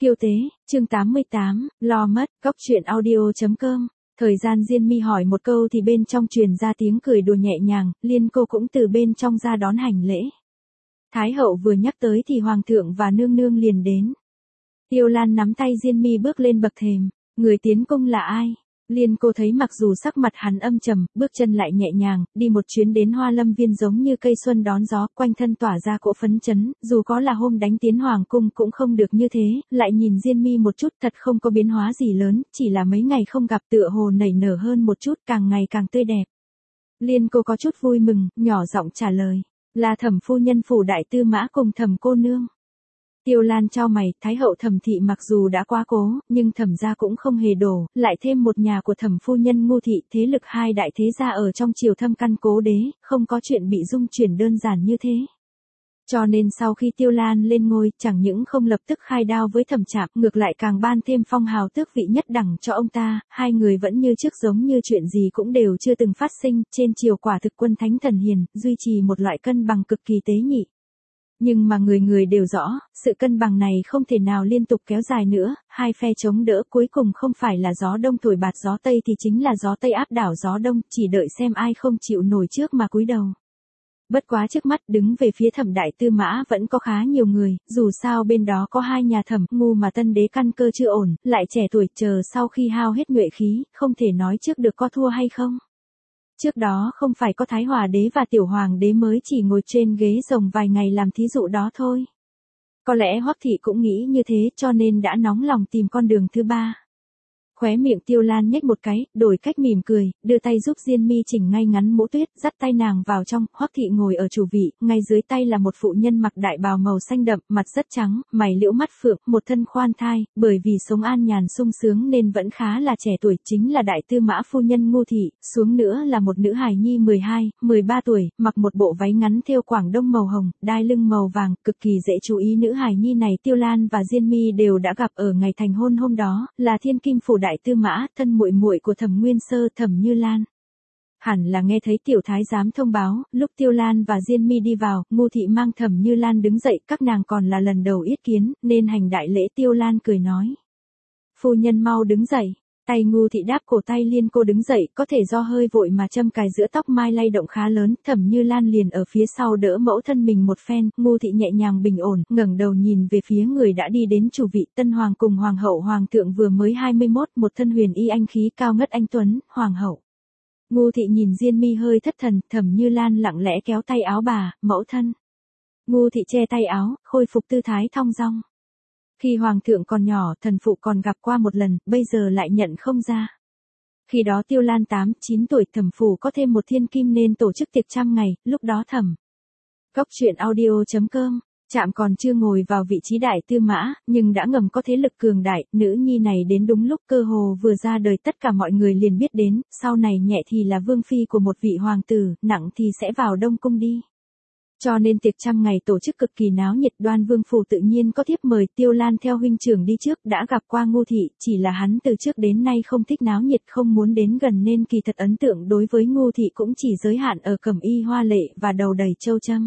Kiêu tế, chương 88, lo mất, góc truyện audio.com. Thời gian Diên Mi hỏi một câu thì bên trong truyền ra tiếng cười đùa nhẹ nhàng, Liên cô cũng từ bên trong ra đón hành lễ. Thái hậu vừa nhắc tới thì hoàng thượng và nương nương liền đến. Tiêu Lan nắm tay Diên Mi bước lên bậc thềm, người tiến cung là ai? Liên cô thấy mặc dù sắc mặt hắn âm trầm, bước chân lại nhẹ nhàng, đi một chuyến đến Hoa Lâm Viên giống như cây xuân đón gió, quanh thân tỏa ra cỗ phấn chấn, dù có là hôm đánh tiến hoàng cung cũng không được như thế, lại nhìn Diên Mi một chút thật không có biến hóa gì lớn, chỉ là mấy ngày không gặp tựa hồ nảy nở hơn một chút, càng ngày càng tươi đẹp. Liên cô có chút vui mừng, nhỏ giọng trả lời, là Thẩm phu nhân phủ đại tư mã cùng Thẩm cô nương. Tiêu Lan chau mày, Thái hậu Thẩm thị mặc dù đã quá cố, nhưng Thẩm gia cũng không hề đổ, lại thêm một nhà của Thẩm phu nhân Ngu thị, thế lực hai đại thế gia ở trong triều thâm căn cố đế, không có chuyện bị dung chuyển đơn giản như thế. Cho nên sau khi Tiêu Lan lên ngôi, chẳng những không lập tức khai đao với Thẩm Trạm, ngược lại càng ban thêm phong hào tước vị nhất đẳng cho ông ta, hai người vẫn như trước giống như chuyện gì cũng đều chưa từng phát sinh, trên triều quả thực quân thánh thần hiền, duy trì một loại cân bằng cực kỳ tế nhị. Nhưng mà người người đều rõ, sự cân bằng này không thể nào liên tục kéo dài nữa, hai phe chống đỡ cuối cùng không phải là gió đông thổi bạt gió tây thì chính là gió tây áp đảo gió đông, chỉ đợi xem ai không chịu nổi trước mà cúi đầu. Bất quá trước mắt đứng về phía Thẩm đại tư mã vẫn có khá nhiều người, dù sao bên đó có hai nhà Thẩm, Ngu mà tân đế căn cơ chưa ổn, lại trẻ tuổi, chờ sau khi hao hết nhuệ khí, không thể nói trước được có thua hay không. Trước đó không phải có Thái Hòa đế và Tiểu Hoàng đế mới chỉ ngồi trên ghế rồng vài ngày làm thí dụ đó thôi. Có lẽ Hoắc thị cũng nghĩ như thế cho nên đã nóng lòng tìm con đường thứ ba. Khóe miệng Tiêu Lan nhếch một cái, đổi cách mỉm cười, đưa tay giúp Diên Mi chỉnh ngay ngắn mũ tuyết, dắt tay nàng vào trong, Hoắc thị ngồi ở chủ vị, ngay dưới tay là một phụ nhân mặc đại bào màu xanh đậm, mặt rất trắng, mày liễu mắt phượng, một thân khoan thai, bởi vì sống an nhàn sung sướng nên vẫn khá là trẻ tuổi, chính là đại tư mã phu nhân Ngu thị, xuống nữa là một nữ hài nhi 12, 13 tuổi, mặc một bộ váy ngắn thêu Quảng Đông màu hồng, đai lưng màu vàng, cực kỳ dễ chú ý. Nữ hài nhi này Tiêu Lan và Diên Mi đều đã gặp ở ngày thành hôn hôm đó, là thiên kim phủ đại tư mã, thân muội muội của Thẩm Nguyên Sơ, Thẩm Như Lan. Hẳn là nghe thấy tiểu thái giám thông báo, lúc Tiêu Lan và Diên Mi đi vào, Ngu thị mang Thẩm Như Lan đứng dậy, các nàng còn là lần đầu yết kiến, nên hành đại lễ. Tiêu Lan cười nói, phu nhân mau đứng dậy. Tay Ngu thị đáp cổ tay Liên cô đứng dậy, có thể do hơi vội mà châm cài giữa tóc mai lay động khá lớn, Thẩm Như Lan liền ở phía sau đỡ mẫu thân mình một phen, Ngu thị nhẹ nhàng bình ổn, ngẩng đầu nhìn về phía người đã đi đến chủ vị, tân hoàng cùng hoàng hậu. Hoàng thượng vừa mới 21, một thân huyền y anh khí cao ngất anh tuấn, hoàng hậu. Ngu thị nhìn Diên Mi hơi thất thần, Thẩm Như Lan lặng lẽ kéo tay áo bà, mẫu thân. Ngu thị che tay áo, khôi phục tư thái thong dong. Khi hoàng thượng còn nhỏ, thần phụ còn gặp qua một lần, bây giờ lại nhận không ra. Khi đó Tiêu Lan 8, 9 tuổi, Thẩm phủ có thêm một thiên kim nên tổ chức tiệc trăm ngày, lúc đó Thẩm. Góc truyện audio.com, Trạm còn chưa ngồi vào vị trí đại tư mã, nhưng đã ngầm có thế lực cường đại, nữ nhi này đến đúng lúc cơ hồ vừa ra đời tất cả mọi người liền biết đến, sau này nhẹ thì là vương phi của một vị hoàng tử, nặng thì sẽ vào Đông Cung đi. Cho nên tiệc trăm ngày tổ chức cực kỳ náo nhiệt. Đoan Vương phủ tự nhiên có thiếp mời. Tiêu Lan theo huynh trưởng đi trước, đã gặp qua Ngu thị, chỉ là hắn từ trước đến nay không thích náo nhiệt, không muốn đến gần nên kỳ thật ấn tượng đối với Ngu thị cũng chỉ giới hạn ở cẩm y hoa lệ và đầu đầy châu châm.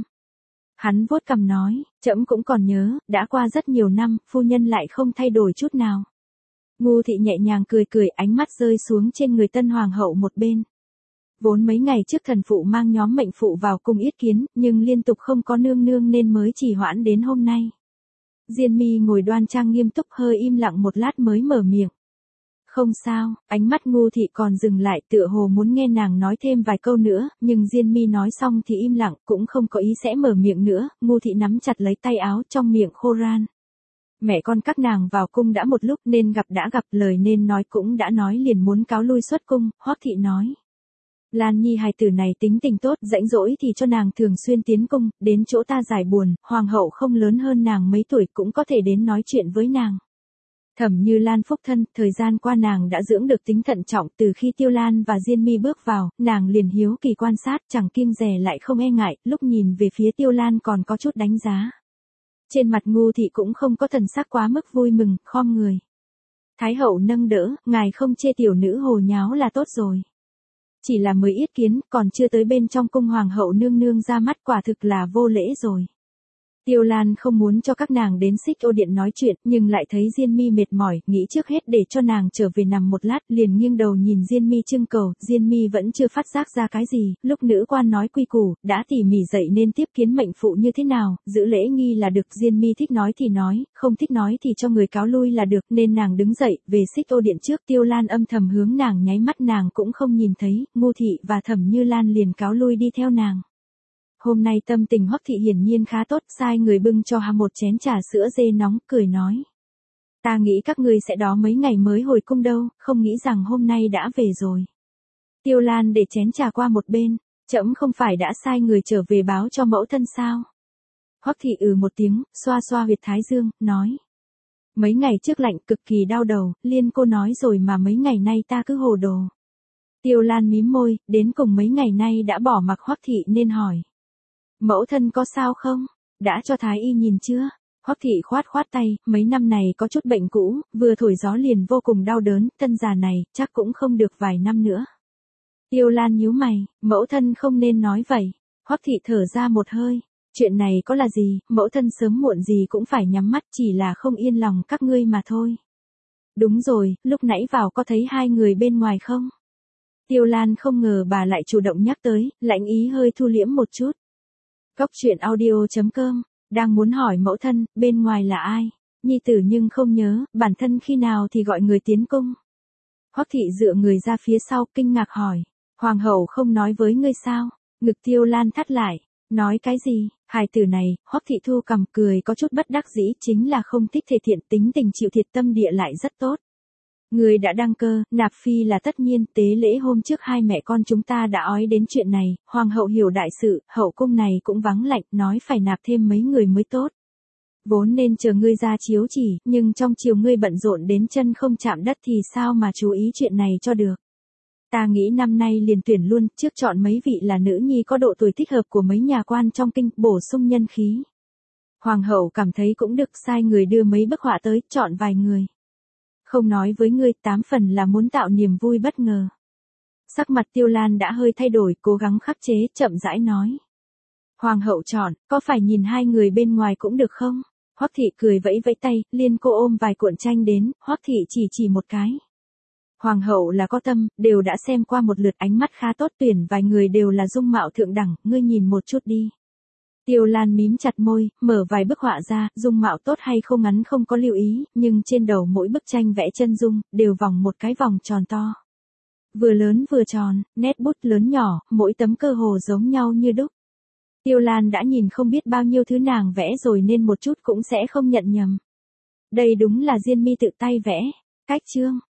Hắn vuốt cằm nói, trẫm cũng còn nhớ, đã qua rất nhiều năm, phu nhân lại không thay đổi chút nào. Ngu thị nhẹ nhàng cười cười, ánh mắt rơi xuống trên người tân hoàng hậu một bên. Vốn mấy ngày trước thần phụ mang nhóm mệnh phụ vào cung yết kiến, nhưng liên tục không có nương nương nên mới trì hoãn đến hôm nay. Diên Mi ngồi đoan trang nghiêm túc, hơi im lặng một lát mới mở miệng. Không sao, ánh mắt Ngu thị còn dừng lại, tựa hồ muốn nghe nàng nói thêm vài câu nữa, nhưng Diên Mi nói xong thì im lặng, cũng không có ý sẽ mở miệng nữa. Ngu thị nắm chặt lấy tay áo, trong miệng khô ran. Mẹ con các nàng vào cung đã một lúc nên gặp đã gặp, lời nên nói cũng đã nói, liền muốn cáo lui xuất cung. Hoắc thị nói, Lan Nhi hài tử này tính tình tốt, rãnh rỗi thì cho nàng thường xuyên tiến cung, đến chỗ ta giải buồn, hoàng hậu không lớn hơn nàng mấy tuổi cũng có thể đến nói chuyện với nàng. Thẩm Như Lan phúc thân, thời gian qua nàng đã dưỡng được tính thận trọng, từ khi Tiêu Lan và Diên Mi bước vào, nàng liền hiếu kỳ quan sát, chẳng kiêng dè lại không e ngại, lúc nhìn về phía Tiêu Lan còn có chút đánh giá. Trên mặt Ngu thị cũng không có thần sắc quá mức vui mừng, khom người. Thái hậu nâng đỡ, ngài không chê tiểu nữ hồ nháo là tốt rồi. Chỉ là mới yết kiến, còn chưa tới bên trong cung hoàng hậu nương nương ra mắt, quả thực là vô lễ rồi. Tiêu Lan không muốn cho các nàng đến xích ô điện nói chuyện, nhưng lại thấy Diên Mi mệt mỏi, nghĩ trước hết để cho nàng trở về nằm một lát, liền nghiêng đầu nhìn Diên Mi trưng cầu, Diên Mi vẫn chưa phát giác ra cái gì, lúc nữ quan nói quy củ, đã tỉ mỉ dậy nên tiếp kiến mệnh phụ như thế nào, giữ lễ nghi là được, Diên Mi thích nói thì nói, không thích nói thì cho người cáo lui là được, nên nàng đứng dậy, về xích ô điện trước, Tiêu Lan âm thầm hướng nàng nháy mắt, nàng cũng không nhìn thấy, Ngô Thị và Thẩm Như Lan liền cáo lui đi theo nàng. Hôm nay tâm tình Hoắc Thị hiển nhiên khá tốt, sai người bưng cho hà một chén trà sữa dê nóng, cười nói. Ta nghĩ các ngươi sẽ đó mấy ngày mới hồi cung đâu, không nghĩ rằng hôm nay đã về rồi. Tiêu Lan để chén trà qua một bên, trẫm không phải đã sai người trở về báo cho mẫu thân sao? Hoắc Thị một tiếng, xoa xoa huyệt thái dương, nói. Mấy ngày trước lạnh cực kỳ đau đầu, Liên cô nói rồi mà mấy ngày nay ta cứ hồ đồ. Tiêu Lan mím môi, đến cùng mấy ngày nay đã bỏ mặc Hoắc Thị nên hỏi. Mẫu thân có sao không? Đã cho thái y nhìn chưa? Hoắc Thị khoát khoát tay, mấy năm này có chút bệnh cũ, vừa thổi gió liền vô cùng đau đớn, thân già này, chắc cũng không được vài năm nữa. Tiêu Lan nhíu mày, mẫu thân không nên nói vậy. Hoắc Thị thở ra một hơi, chuyện này có là gì, mẫu thân sớm muộn gì cũng phải nhắm mắt, chỉ là không yên lòng các ngươi mà thôi. Đúng rồi, lúc nãy vào có thấy hai người bên ngoài không? Tiêu Lan không ngờ bà lại chủ động nhắc tới, lãnh ý hơi thu liễm một chút. Cốc truyện audio.com, đang muốn hỏi mẫu thân, bên ngoài là ai? Nhi tử nhưng không nhớ, bản thân khi nào thì gọi người tiến cung. Hoắc Thị dựa người ra phía sau, kinh ngạc hỏi. Hoàng hậu không nói với ngươi sao? Ngực Tiêu Lan thắt lại. Nói cái gì? Hài tử này, Hoắc Thị thu cằm cười có chút bất đắc dĩ, chính là không thích thể thiện, tính tình chịu thiệt, tâm địa lại rất tốt. Người đã đăng cơ, nạp phi là tất nhiên, tế lễ hôm trước hai mẹ con chúng ta đã ói đến chuyện này, hoàng hậu hiểu đại sự, hậu cung này cũng vắng lạnh, nói phải nạp thêm mấy người mới tốt. Vốn nên chờ ngươi ra chiếu chỉ, nhưng trong chiều ngươi bận rộn đến chân không chạm đất thì sao mà chú ý chuyện này cho được. Ta nghĩ năm nay liền tuyển luôn, trước chọn mấy vị là nữ nhi có độ tuổi thích hợp của mấy nhà quan trong kinh, bổ sung nhân khí. Hoàng hậu cảm thấy cũng được, sai người đưa mấy bức họa tới, chọn vài người. Không nói với ngươi, 8 phần là muốn tạo niềm vui bất ngờ. Sắc mặt Tiêu Lan đã hơi thay đổi, cố gắng khắc chế, chậm rãi nói. Hoàng hậu chọn, có phải nhìn hai người bên ngoài cũng được không? Hoắc Thị cười vẫy vẫy tay, Liên cô ôm vài cuộn tranh đến, Hoắc Thị chỉ một cái. Hoàng hậu là có tâm, đều đã xem qua một lượt, ánh mắt khá tốt, tuyển vài người đều là dung mạo thượng đẳng, ngươi nhìn một chút đi. Tiêu Lan mím chặt môi, mở vài bức họa ra, dung mạo tốt hay không ngắn không có lưu ý, nhưng trên đầu mỗi bức tranh vẽ chân dung, đều vòng một cái vòng tròn to. Vừa lớn vừa tròn, nét bút lớn nhỏ, mỗi tấm cơ hồ giống nhau như đúc. Tiêu Lan đã nhìn không biết bao nhiêu thứ nàng vẽ rồi nên một chút cũng sẽ không nhận nhầm. Đây đúng là Diên Mi tự tay vẽ. Cách chương.